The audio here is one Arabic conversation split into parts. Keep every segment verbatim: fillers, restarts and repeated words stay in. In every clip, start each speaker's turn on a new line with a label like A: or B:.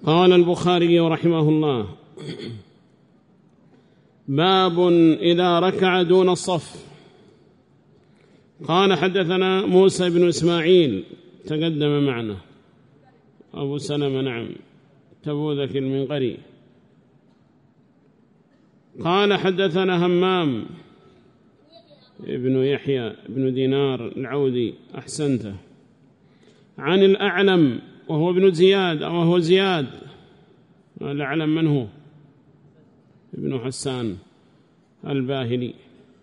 A: قال البخاري رحمه الله: باب إذا ركع دون الصف. قال: حدثنا موسى بن إسماعيل تقدم معنا، أبو سلمة نعم تبوذك المنقري. قال: حدثنا همام ابن يحيى ابن دينار العودي أحسنته، عن الأعلم وهو ابن زياد أو هو زياد. الأعلم من هو؟ ابن حسان الباهلي.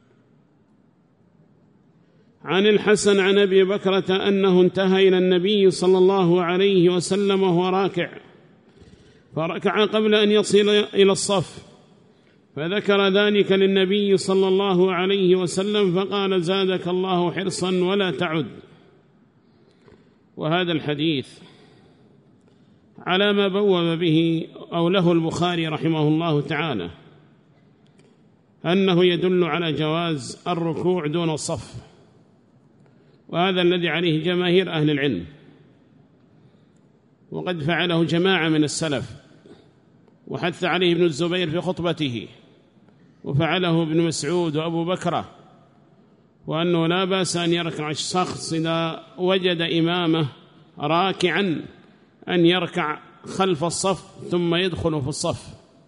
A: عن الحسن عن أبي بكرة أنه انتهى إلى النبي صلى الله عليه وسلم وهو راكع، فركع قبل أن يصل إلى الصف، فذكر ذلك للنبي صلى الله عليه وسلم فقال: زادك الله حرصا ولا تعد. وهذا الحديث على ما بوب به أو له البخاري رحمه الله تعالى أنه يدل على جواز الركوع دون الصف، وهذا الذي عليه جماهير أهل العلم، وقد فعله جماعة من السلف، وحث عليه ابن الزبير في خطبته، وفعله ابن مسعود وأبو بكرة، وأنه لا بأس أن يركع الشخص إذا وجد إمامه راكعا أن يركع خلف الصف ثم يدخل في الصف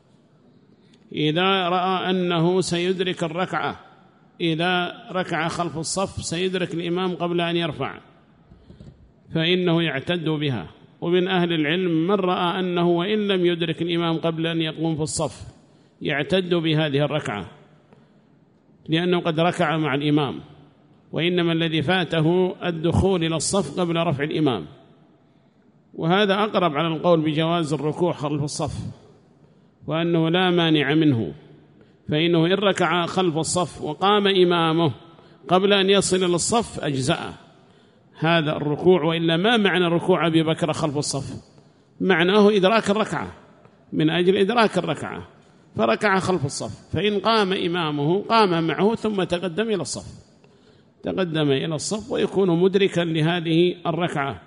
A: إذا رأى أنه سيدرك الركعة. إذا ركع خلف الصف سيدرك الإمام قبل أن يرفع فإنه يعتد بها. ومن أهل العلم من رأى أنه وإن لم يدرك الإمام قبل أن يقوم في الصف يعتد بهذه الركعة، لأنه قد ركع مع الإمام، وإنما الذي فاته الدخول إلى الصف قبل رفع الإمام. وهذا أقرب على القول بجواز الركوع خلف الصف، وأنه لا مانع منه، فإنه إن ركع خلف الصف وقام إمامه قبل أن يصل إلى الصف أجزأه هذا الركوع. وإلا ما معنى ركوع أبي بكر خلف الصف؟ معناه إدراك الركعة، من أجل إدراك الركعة فركع خلف الصف، فإن قام إمامه قام معه ثم تقدم إلى الصف تقدم إلى الصف ويكون مدركا لهذه الركعة.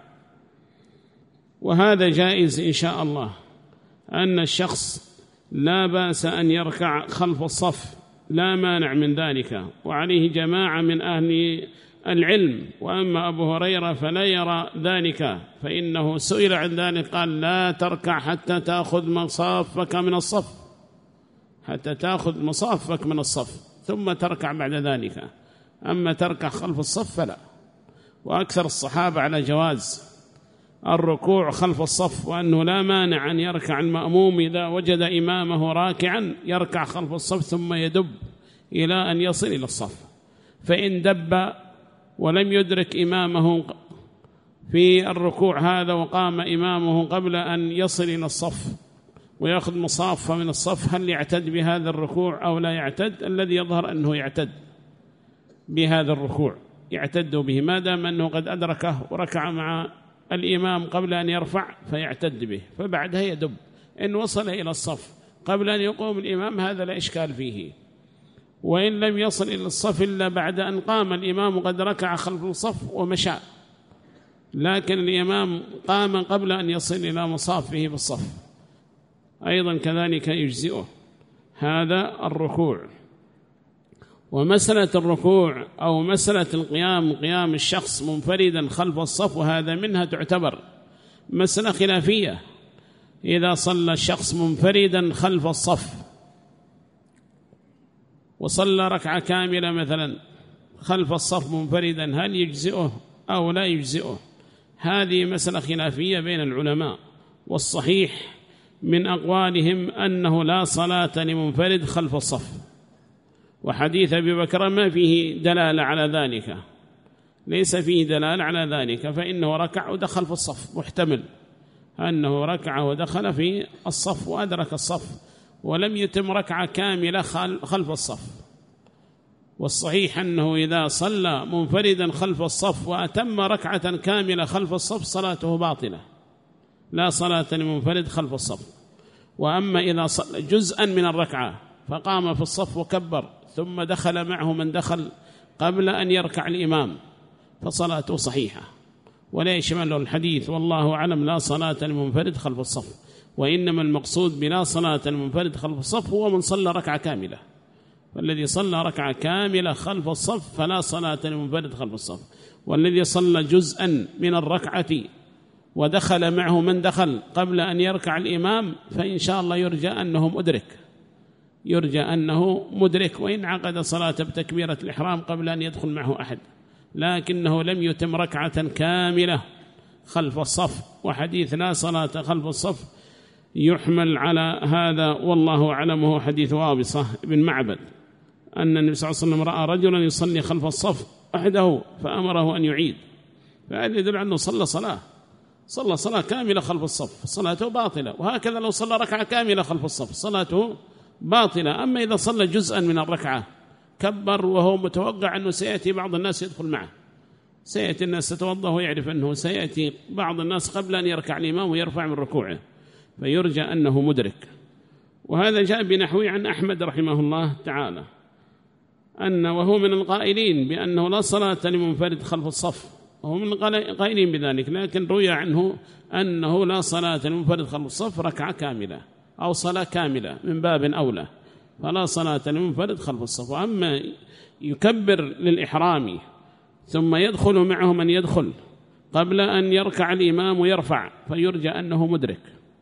A: وهذا جائز إن شاء الله، أن الشخص لا بأس أن يركع خلف الصف، لا مانع من ذلك، وعليه جماعة من أهل العلم. وأما أبو هريرة فلا يرى ذلك، فإنه سئل عن ذلك قال: لا تركع حتى تأخذ مصافك من الصف حتى تأخذ مصافك من الصف ثم تركع بعد ذلك، أما تركع خلف الصف فلا. وأكثر الصحابة على جواز الركوع خلف الصف، وأنه لا مانع أن يركع المأموم إذا وجد إمامه راكعا يركع خلف الصف ثم يدب إلى أن يصل إلى الصف. فإن دب ولم يدرك إمامه في الركوع هذا وقام إمامه قبل أن يصل إلى الصف ويأخذ مصافة من الصف، هل يعتد بهذا الركوع أو لا يعتد؟ الذي يظهر أنه يعتد بهذا الركوع، يعتد به ما دام أنه قد أدركه وركع مع الإمام قبل أن يرفع فيعتد به، فبعدها يدب. إن وصل إلى الصف قبل أن يقوم الإمام هذا لا إشكال فيه، وإن لم يصل إلى الصف إلا بعد أن قام الإمام قد ركع خلف الصف ومشى، لكن الإمام قام قبل أن يصل إلى مصافه بالصف أيضا كذلك يجزئه هذا الركوع. ومسألة الركوع أو مسألة القيام، قيام الشخص منفردا خلف الصف، وهذا منها تعتبر مسألة خلافية. إذا صلى الشخص منفردا خلف الصف وصلى ركعة كاملة مثلا خلف الصف منفردا، هل يجزئه أو لا يجزئه؟ هذه مسألة خلافية بين العلماء، والصحيح من أقوالهم أنه لا صلاة لمنفرد خلف الصف، وحديث أبي بكر ما فيه دلالة على ذلك، ليس فيه دلالة على ذلك، فإنه ركع ودخل في الصف، محتمل أنه ركع ودخل في الصف وأدرك الصف ولم يتم ركعة كاملة خلف الصف. والصحيح أنه إذا صلى منفردا خلف الصف وأتم ركعة كاملة خلف الصف صلاته باطلة، لا صلاة لمنفرد خلف الصف. وأما إذا صلى جزءا من الركعة فقام في الصف وكبر ثم دخل معه من دخل قبل أن يركع الإمام فصلاته صحيحة ولا يشمله الحديث والله أعلم لا صلاة لمنفرد خلف الصف. وإنما المقصود بلا صلاة المنفرد خلف الصف هو من صلى ركعة كاملة، والذي صلى ركعة كاملة خلف الصف فلا صلاة المنفرد خلف الصف. والذي صلى جزءا من الركعة ودخل معه من دخل قبل أن يركع الإمام فإن شاء الله يرجى أنه مدرك، يرجى أنه مدرك وإن عقد صلاة بتكبيرة الإحرام قبل أن يدخل معه أحد، لكنه لم يتم ركعة كاملة خلف الصف. وحديث لا صلاة خلف الصف يحمل على هذا والله أعلم، هو حديث وابصة بن معبد أن النبي صلى الله عليه وسلم رأى رجلا يصلي خلف الصف وحده فأمره أن يعيد، فهذا يدل أنه صلى صلاة صلى صلاة كاملة خلف الصف صلاته باطلة. وهكذا لو صلى ركعة كاملة خلف الصف صلاته باطلة. أما إذا صلى جزءا من الركعة كبر وهو متوقع أنه سيأتي بعض الناس يدخل معه، سيأتي الناس تتوضأ ويعرف أنه سيأتي بعض الناس قبل أن يركع الإمام ويرفع من ركوعه، فيرجى أنه مدرك. وهذا جاء بنحوه عن أحمد رحمه الله تعالى أن وهو من القائلين بأنه لا صلاة لمنفرد خلف الصف، وهو من القائلين بذلك، لكن روي عنه أنه لا صلاة لمنفرد خلف الصف ركعة كاملة أو صلاة كاملة من باب أولى، فلا صلاة لمنفرد خلف الصف. وأما يكبر للإحرام ثم يدخل معه من يدخل قبل أن يركع الإمام ويرفع فيرجى أنه مدرك،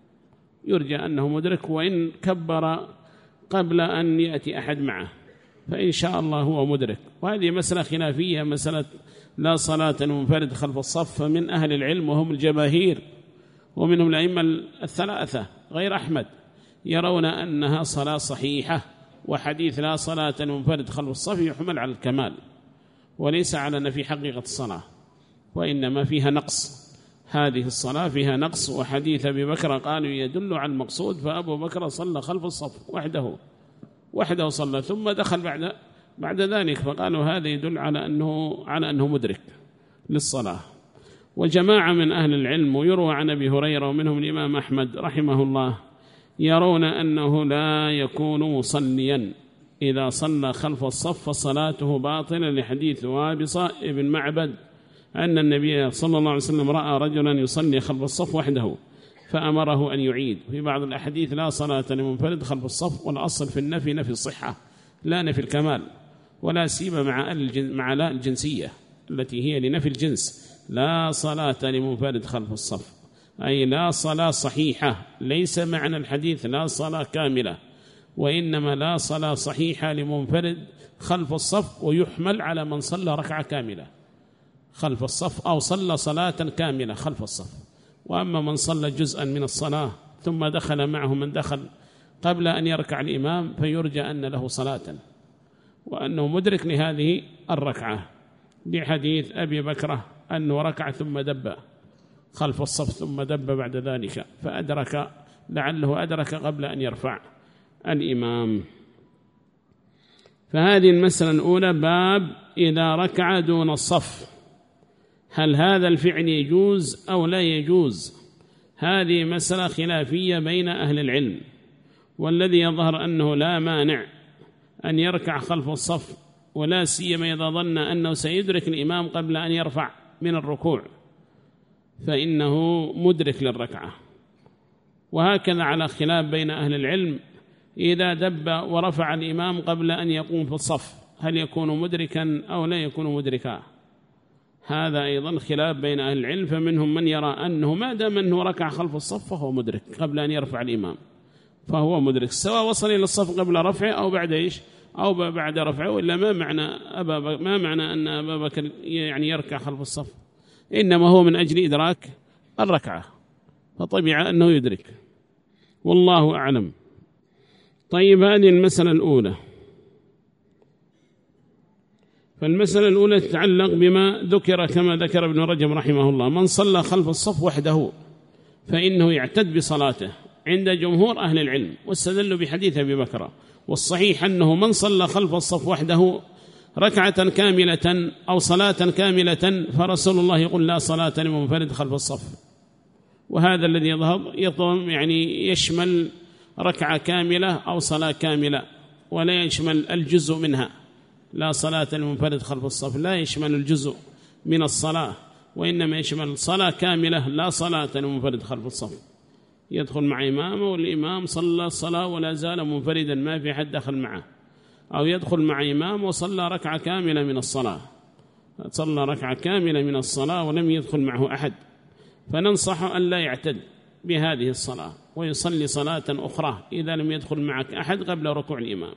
A: يرجى أنه مدرك وإن كبر قبل أن يأتي أحد معه فإن شاء الله هو مدرك. وهذه مسألة خلافية، مسألة لا صلاة المنفرد خلف الصف من أهل العلم وهم الجماهير ومنهم الأئمة الثلاثة غير أحمد يرون أنها صلاة صحيحة، وحديث لا صلاة المنفرد خلف الصف يحمل على الكمال وليس على نفي حقيقة الصلاة، وإنما فيها نقص، هذه الصلاة فيها نقص. وحديث أبي بكر قالوا يدل على المقصود، فأبو بكر صلى خلف الصف وحده وحده صلى ثم دخل بعد بعد ذلك، فقالوا هذا يدل على أنه على أنه مدرك للصلاة. وجماعة من أهل العلم ويروى عن أبي هريرة ومنهم الإمام أحمد رحمه الله يرون أنه لا يكون مصليا إذا صلى خلف الصف فصلاته باطلة، لحديث وابصة ابن معبد أن النبي صلى الله عليه وسلم رأى رجلا يصلي خلف الصف وحده فأمره أن يعيد. في بعض الأحاديث لا صلاة لمنفرد خلف الصف، والأصل في النفي نفي الصحة لا نفي الكمال، ولا سيما مع مع لا الجنسية التي هي لنفي الجنس. لا صلاة لمنفرد خلف الصف أي لا صلاة صحيحة، ليس معنى الحديث لا صلاة كاملة، وإنما لا صلاة صحيحة لمنفرد خلف الصف، ويحمل على من صلى ركعة كاملة خلف الصف أو صلى صلاة كاملة خلف الصف. وأما من صلى جزءا من الصلاة ثم دخل معه من دخل قبل أن يركع الإمام فيرجى أن له صلاة وأنه مدرك لهذه الركعة، لحديث أبي بكرة أنه ركع ثم دب خلف الصف ثم دب بعد ذلك فأدرك، لعله أدرك قبل أن يرفع الإمام. فهذه المسألة الأولى باب إذا ركع دون الصف، هل هذا الفعل يجوز أو لا يجوز؟ هذه مسألة خلافية بين أهل العلم، والذي يظهر أنه لا مانع أن يركع خلف الصف، ولا سيما إذا ظن أنه سيدرك الإمام قبل أن يرفع من الركوع فإنه مدرك للركعة. وهكذا على خلاف بين أهل العلم إذا دب ورفع الإمام قبل أن يقوم في الصف هل يكون مدركا أو لا يكون مدركا، هذا أيضا خلاف بين أهل العلم. فمنهم من يرى أنه ما دام أنه ركع خلف الصف فهو مدرك قبل أن يرفع الإمام، فهو مدرك سواء وصل إلى الصف قبل رفعه أو بعد إيش أو بعد رفعه. وإلا ما معنى أبا ما معنى أن أبا بكر يعني يركع خلف الصف، إنما هو من أجل إدراك الركعة، فطبيعة أنه يدرك، والله أعلم. طيب هذه المسألة الأولى. فالمسألة الأولى تتعلق بما ذكر كما ذكر ابن رجب رحمه الله، من صلى خلف الصف وحده فإنه يعتد بصلاته عند جمهور أهل العلم، واستدلوا بحديث أبي بكر. والصحيح أنه من صلى خلف الصف وحده ركعة كاملة أو صلاة كاملة فرسول الله يقول لا صلاة لمنفرد خلف الصف، وهذا الذي يظهر يضم يعني يشمل ركعة كاملة أو صلاة كاملة، ولا يشمل الجزء منها. لا صلاة لمنفرد خلف الصف لا يشمل الجزء من الصلاة، وإنما يشمل صلاة كاملة لا صلاة لمنفرد خلف الصف. يدخل مع إمامه والإمام صلى الصلاة ولا زال منفردا ما في حد دخل معه، أو يدخل مع إمامه وصلى ركعة كاملة من الصلاة، صلى ركعة كاملة من الصلاة ولم يدخل معه أحد، فننصح أن لا يعتد بهذه الصلاة ويصلي صلاة أخرى إذا لم يدخل معك أحد قبل ركوع الإمام.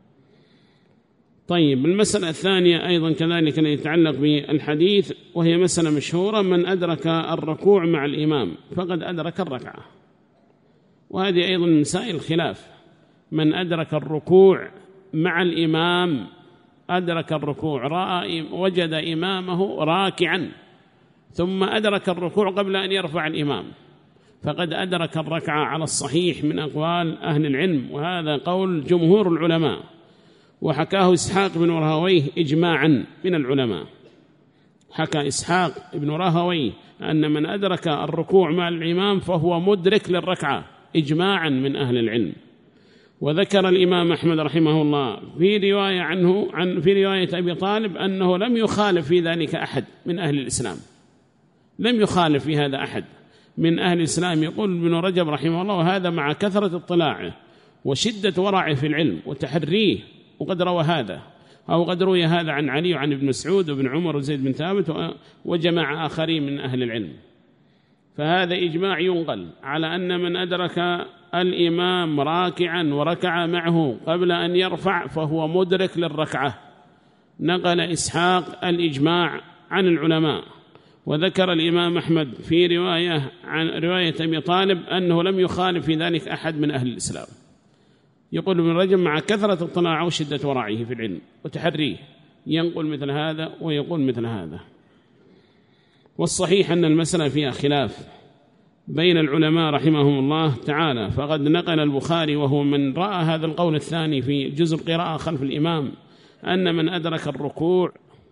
A: طيب، المسألة الثانية أيضا كذلك يتعلق بالحديث، وهي مسألة مشهورة: من أدرك الركوع مع الإمام فقد أدرك الركعة. وهذه أيضا من مسائل الخلاف، من أدرك الركوع مع الإمام أدرك الركوع، رأى وجد إمامه راكعا ثم أدرك الركوع قبل أن يرفع الإمام فقد أدرك الركعة على الصحيح من أقوال أهل العلم، وهذا قول جمهور العلماء، وحكاه إسحاق بن راهويه إجماعا من العلماء. حكى إسحاق بن راهويه أن من أدرك الركوع مع الإمام فهو مدرك للركعة إجماعا من أهل العلم. وذكر الإمام أحمد رحمه الله في رواية عنه عن في رواية أبي طالب أنه لم يخالف في ذلك أحد من أهل الإسلام، لم يخالف في هذا أحد من أهل الإسلام. يقول ابن رجب رحمه الله: وهذا مع كثرة اطلاعه وشدة ورعه في العلم وتحريه، وقد روى هذا أو قد روي هذا عن علي وعن ابن مسعود وابن عمر وزيد بن ثابت وجماعة آخرين من أهل العلم. فهذا إجماع ينقل على أن من أدرك الإمام راكعا وركع معه قبل أن يرفع فهو مدرك للركعة. نقل إسحاق الإجماع عن العلماء. وذكر الإمام أحمد في رواية عن رواية أبي طالب أنه لم يخالف في ذلك أحد من أهل الإسلام. يقول ابن رجب: مع كثرة اطلاعه وشدة ورعه في العلم وتحريه ينقل مثل هذا ويقول مثل هذا. والصحيح أن المسألة فيها خلاف بين العلماء رحمهم الله تعالى. فقد نقل البخاري وهو من رأى هذا القول الثاني في جزء القراءة خلف الإمام أن من أدرك الركوع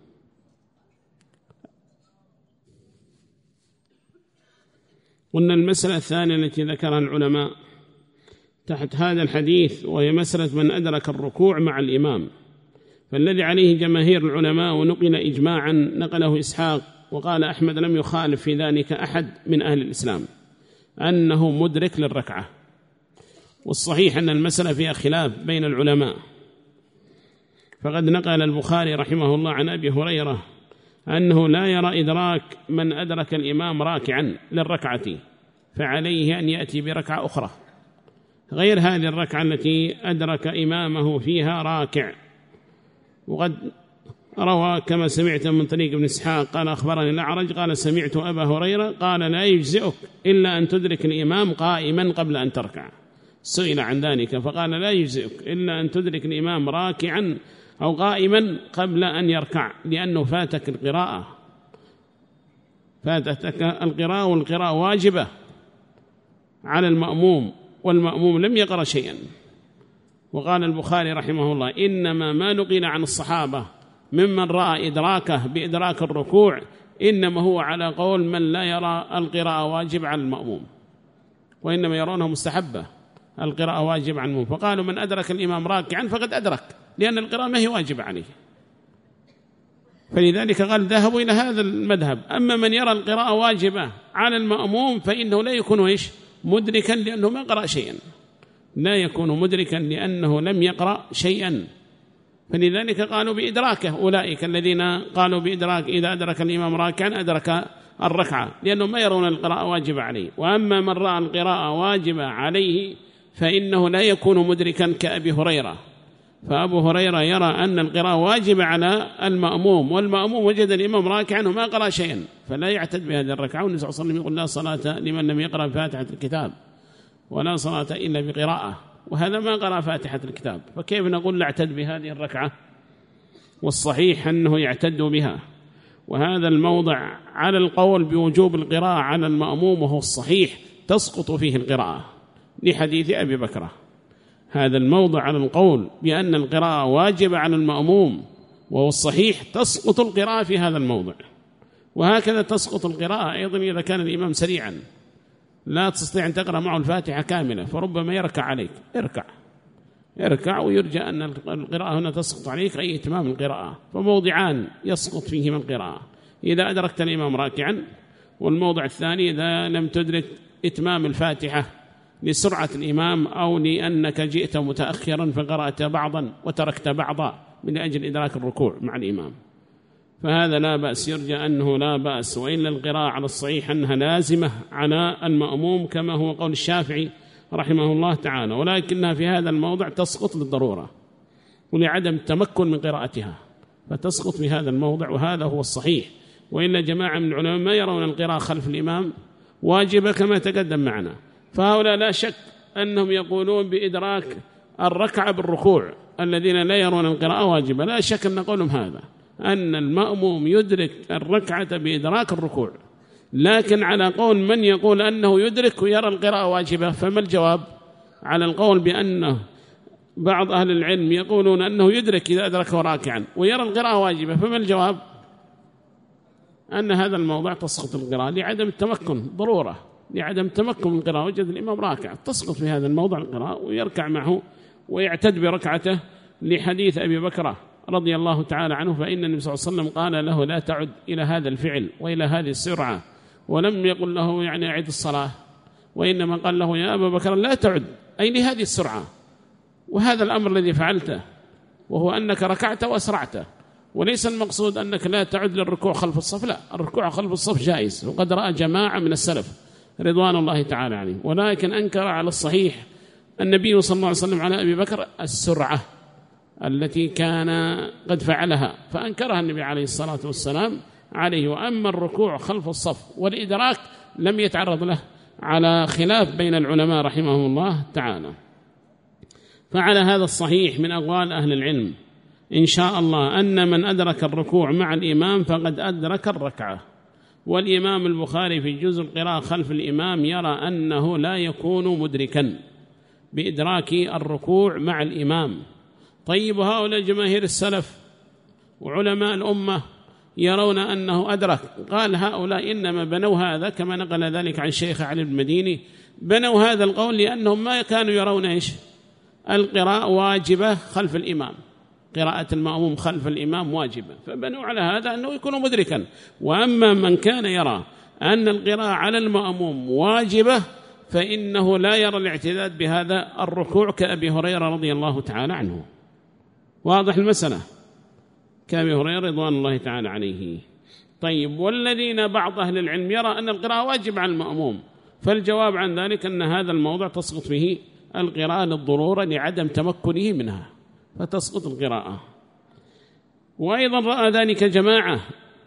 A: قلنا المسألة الثانية التي ذكرها العلماء تحت هذا الحديث وهي مسألة من أدرك الركوع مع الإمام، فالذي عليه جماهير العلماء ونقل إجماعا نقله إسحاق وقال أحمد لم يخالف في ذلك أحد من أهل الإسلام أنه مدرك للركعة. والصحيح أن المسألة فيها خلاف بين العلماء. فقد نقل البخاري رحمه الله عن أبي هريرة أنه لا يرى إدراك من أدرك الإمام راكعا للركعة، فعليه أن يأتي بركعة أخرى غير هذه الركعة التي أدرك إمامه فيها راكع. وقد روى كما سمعت من طريق ابن إسحاق قال أخبرني الأعرج قال سمعت أبا هريرة قال لا يجزئك إلا أن تدرك الإمام قائما قبل أن تركع. سئل عن ذلك فقال لا يجزئك إلا أن تدرك الإمام راكعا أو قائما قبل أن يركع، لأنه فاتك القراءة، فاتتك القراءة، والقراءة واجبة على المأموم والمأموم لم يقرأ شيئا. وقال البخاري رحمه الله إنما ما نقل عن الصحابة ممن رأى إدراكه بإدراك الركوع إنما هو على قول من لا يرى القراءة واجب على المأموم، وإنما يرونه مستحبة، القراءة واجب على المأموم. فقالوا من أدرك الإمام راكعا فقد أدرك، لأن القراءة ما هي واجب عليه، فلذلك قال ذهبوا إلى هذا المذهب. أما من يرى القراءة واجبة على المأموم فإنه لا يكون إيش مدركا لأنه ما قرأ شيئا، لا يكون مدركا لأنه لم يقرأ شيئا. فلذلك قالوا بإدراكه أولئك الذين قالوا بإدراك إذا أدرك الإمام راكعا أدرك الركعة، لأنهم ما يرون القراءة واجبة عليه. وأما من رأى القراءة واجبة عليه فإنه لا يكون مدركا كأبي هريرة. فأبو هريرة يرى أن القراءة واجبة على المأموم، والمأموم وجد الإمام راكعا وما قرأ شيئا فلا يعتد بهذه الركعة. والنبي صلى الله عليه وسلم يقول لا صلاة لمن لم يقرأ فاتحة الكتاب ولا صلاة إلا بقراءة، وهذا ما قرأ فاتحة الكتاب، فكيف نقول نعتد بهذه الركعة؟ والصحيح أنه يعتد بها. وهذا الموضع على القول بوجوب القراءة على المأموم وهو الصحيح تسقط فيه القراءة لحديث أبي بكرة. هذا الموضع على القول بأن القراءة واجبة على المأموم وهو الصحيح تسقط القراءة في هذا الموضع. وهكذا تسقط القراءة أيضا إذا كان الإمام سريعا لا تستطيع أن تقرأ معه الفاتحة كاملة فربما يركع عليك، اركع اركع ويرجى أن القراءة هنا تسقط عليك أي إتمام القراءة. فموضعان يسقط فيهما القراءة إذا أدركت الإمام راكعا، والموضع الثاني إذا لم تدرك إتمام الفاتحة لسرعة الإمام أو لأنك جئت متأخرا فقرأت بعضا وتركت بعضا من أجل إدراك الركوع مع الإمام، فهذا لا بأس، يرجى أنه لا بأس. وإلا القراءة على الصحيح أنها لازمة على المأموم كما هو قول الشافعي رحمه الله تعالى، ولكنها في هذا الموضع تسقط للضرورة ولعدم التمكن من قراءتها، فتسقط في هذا الموضع، وهذا هو الصحيح. وإلا جماعة من العلماء ما يرون القراءة خلف الإمام واجبة كما تقدم معنا، فهؤلاء لا شك أنهم يقولون بإدراك الركعة بالركوع، الذين لا يرون القراءة واجبة لا شك أن قولهم هذا، أن المأموم يدرك الركعة بإدراك الركوع. لكن على قول من يقول أنه يدرك ويرى القراءة واجبة، فما الجواب على القول بأنه بعض أهل العلم يقولون أنه يدرك إذا أدركه راكعا ويرى القراءة واجبة، فما الجواب؟ أن هذا الموضع تسقط القراءة لعدم التمكن، ضرورة لعدم التمكن من القراءة، وجد الإمام راكع تسقط في هذا الموضع القراءة ويركع معه ويعتد بركعته، لحديث أبي بكر رضي الله تعالى عنه، فإن النبي صلى الله عليه وسلم قال له لا تعد إلى هذا الفعل وإلى هذه السرعة، ولم يقل له يعني أعد الصلاة، وإنما قال له يا أبا بكر لا تعد أي لهذه السرعة، وهذا الأمر الذي فعلته وهو أنك ركعت وأسرعت، وليس المقصود أنك لا تعد للركوع خلف الصف، لا، الركوع خلف الصف جائز، وقد رأى جماعة من السلف رضوان الله تعالى عليه، ولكن أنكر على الصحيح النبي صلى الله عليه وسلم على أبي بكر السرعة التي كان قد فعلها، فأنكرها النبي عليه الصلاة والسلام عليه. وأما الركوع خلف الصف والإدراك لم يتعرض له، على خلاف بين العلماء رحمهم الله تعالى. فعلى هذا الصحيح من أقوال أهل العلم إن شاء الله أن من أدرك الركوع مع الإمام فقد أدرك الركعة. والإمام البخاري في جزء القراءة خلف الإمام يرى أنه لا يكون مدركا بإدراك الركوع مع الإمام. طيب هؤلاء جماهير السلف وعلماء الأمة يرون أنه أدرك، قال هؤلاء إنما بنوا هذا كما نقل ذلك عن الشيخ علي بن المديني، بنوا هذا القول لأنهم ما كانوا يرون إيش القراءة واجبة خلف الإمام، قراءة المأموم خلف الإمام واجبة، فبنوا على هذا أنه يكون مدركا. وأما من كان يرى أن القراءة على المأموم واجبة فإنه لا يرى الاعتداد بهذا الركوع كأبي هريرة رضي الله تعالى عنه. واضح المسألة؟ كأبي هريرة رضوان الله تعالى عليه. طيب والذين بعض أهل العلم يرى أن القراءة واجب على المأموم، فالجواب عن ذلك أن هذا الموضع تسقط فيه القراءة للضرورة لعدم تمكنه منها، فتسقط القراءة. وأيضا رأى ذلك جماعة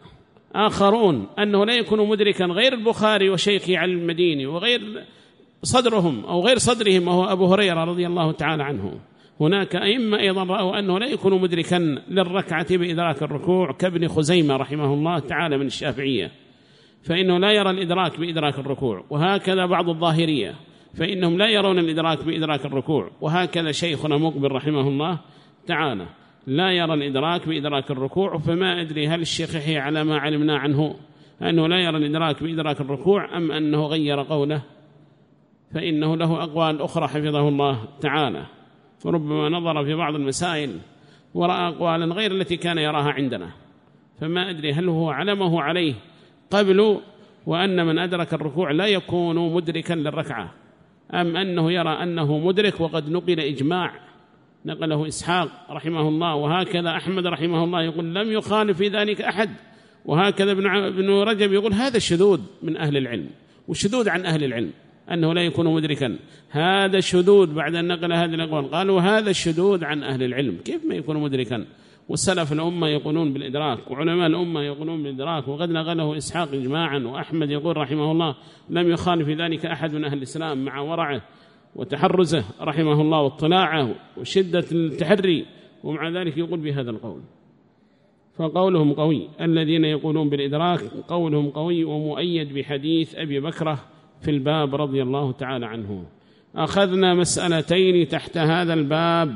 A: آخرون أنه لا يكون مدركا، غير البخاري وشيخه علي المديني وغير صدرهم أو غير صدرهم وهو أبو هريرة رضي الله تعالى عنه. هناك أئمة أيضا رأوا أنه لا يكون مدركا للركعة بإدراك الركوع كابن خزيمة رحمه الله تعالى من الشافعية، فإنه لا يرى الإدراك بإدراك الركوع. وهكذا بعض الظاهرية فإنهم لا يرون الإدراك بإدراك الركوع. وهكذا شيخنا مقبل رحمه الله تعالى لا يرى الإدراك بإدراك الركوع. فما أدري هل الشيخ يحيى على ما علمنا عنه أنه لا يرى الإدراك بإدراك الركوع أم أنه غير قوله، فإنه له أقوال أخرى حفظه الله تعالى، فربما نظر في بعض المسائل ورأى أقوالا غير التي كان يراها عندنا، فما أدري هل هو علمه عليه قبل وأن من أدرك الركوع لا يكون مدركا للركعة، أم أنه يرى أنه مدرك وقد نقل إجماع نقله إسحاق رحمه الله، وهكذا أحمد رحمه الله يقول لم يخالف في ذلك أحد، وهكذا ابن رجب يقول هذا الشذوذ من أهل العلم، والشذوذ عن أهل العلم أنه لا يكون مدركا، هذا الشذوذ بعد أن نقل هذه الأقوال قالوا هذا الشذوذ عن أهل العلم، كيف ما يكون مدركا؟ والسلف الأمة يقولون بالإدراك، وعلماء الأمة يقولون بالإدراك، وقد نقله إسحاق إجماعا، وأحمد يقول رحمه الله لم يخالف في ذلك أحد من أهل الإسلام مع ورعه وتحرزه رحمه الله واطلاعه وشدة التحري، ومع ذلك يقول بهذا القول. فقولهم قوي، الذين يقولون بالإدراك قولهم قوي ومؤيد بحديث أبي بكرة في الباب رضي الله تعالى عنه. أخذنا مسألتين تحت هذا الباب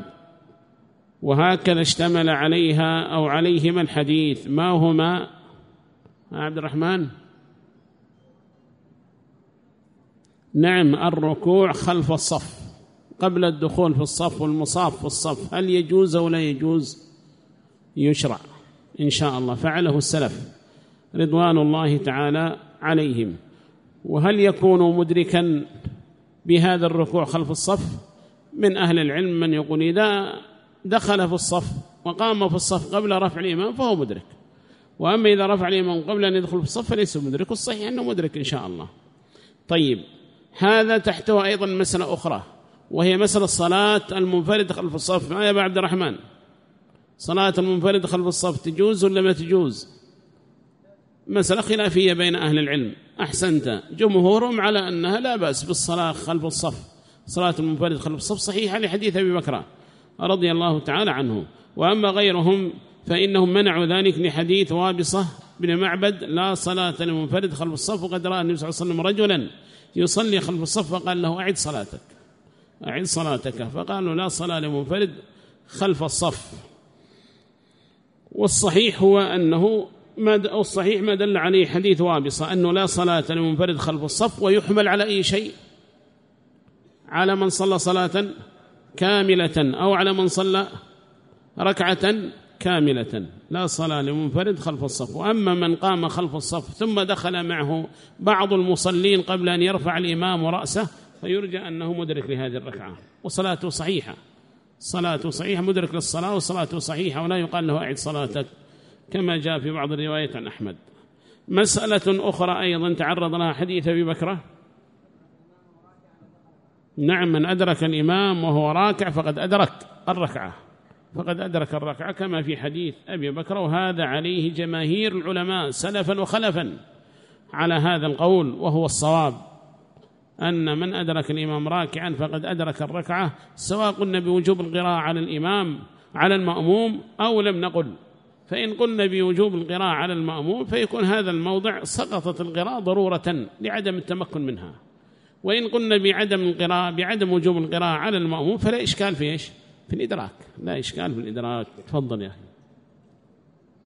A: وهكذا اشتمل عليها أو عليهما الحديث، ما هما عبد الرحمن؟ نعم، الركوع خلف الصف قبل الدخول في الصف والمصاف في الصف، هل يجوز أو لا يجوز؟ يشرع إن شاء الله، فعله السلف رضوان الله تعالى عليهم. وهل يكون مدركا بهذا الركوع خلف الصف. من أهل العلم من يقول إذا دخل في الصف وقام في الصف قبل رفع الإمام فهو مدرك، وأما إذا رفع الإمام قبل أن يدخل في الصف فليس مدرك، والصحيح أنه مدرك إن شاء الله. طيب، هذا تحته أيضا مسألة أخرى، وهي مسألة الصلاة المنفرد خلف الصف. ما يا أبا عبد الرحمن، صلاة المنفرد خلف الصف تجوز ولا ما تجوز؟ مسألة خلافية بين أهل العلم. أحسنت، جمهورهم على أنها لا بأس بالصلاة خلف الصف، صلاة المنفرد خلف الصف صحيحة لحديث أبي بكر رضي الله تعالى عنه. وأما غيرهم فإنهم منعوا ذلك لحديث وابصة بن معبد لا صلاة لمنفرد خلف الصف، وقد رأى النبي صلى الله عليه وسلم رجلا يصلي خلف الصف فقال له أعد صلاتك أعد صلاتك، فقالوا لا صلاة لمنفرد خلف الصف. والصحيح هو أنه ما الصحيح ما دل عليه حديث وابصة أنه لا صلاة لمنفرد خلف الصف، ويحمل على أي شيء؟ على من صلى صلاة كاملة أو على من صلى ركعة كاملة، لا صلاة لمنفرد خلف الصف. وأما من قام خلف الصف ثم دخل معه بعض المصلين قبل أن يرفع الإمام رأسه فيرجى أنه مدرك لهذه الركعة وصلاته صحيحة، صلاته صحيحة، مدرك للصلاة وصلاته صحيحة، ولا يقال له أعد صلاتك كما جاء في بعض الروايات عن أحمد. مسألة أخرى أيضا تعرض لها حديث أبي بكر، نعم، من أدرك الإمام وهو راكع فقد أدرك الركعة فقد أدرك الركعة كما في حديث أبي بكر. وهذا عليه جماهير العلماء سلفا وخلفا على هذا القول، وهو الصواب أن من أدرك الإمام راكعا فقد أدرك الركعة، سواء قلنا بوجوب القراءة على الإمام على المأموم أو لم نقل. فإن قلنا بوجوب القراءة على المأموم فيكون هذا الموضع سقطت القراءة ضرورة لعدم التمكن منها، وإن قلنا بعدم القراءة بعدم وجوب القراءة على المأموم فلا إشكال في إيش؟ في الإدراك، لا إشكال في الإدراك. تفضل يا أخي.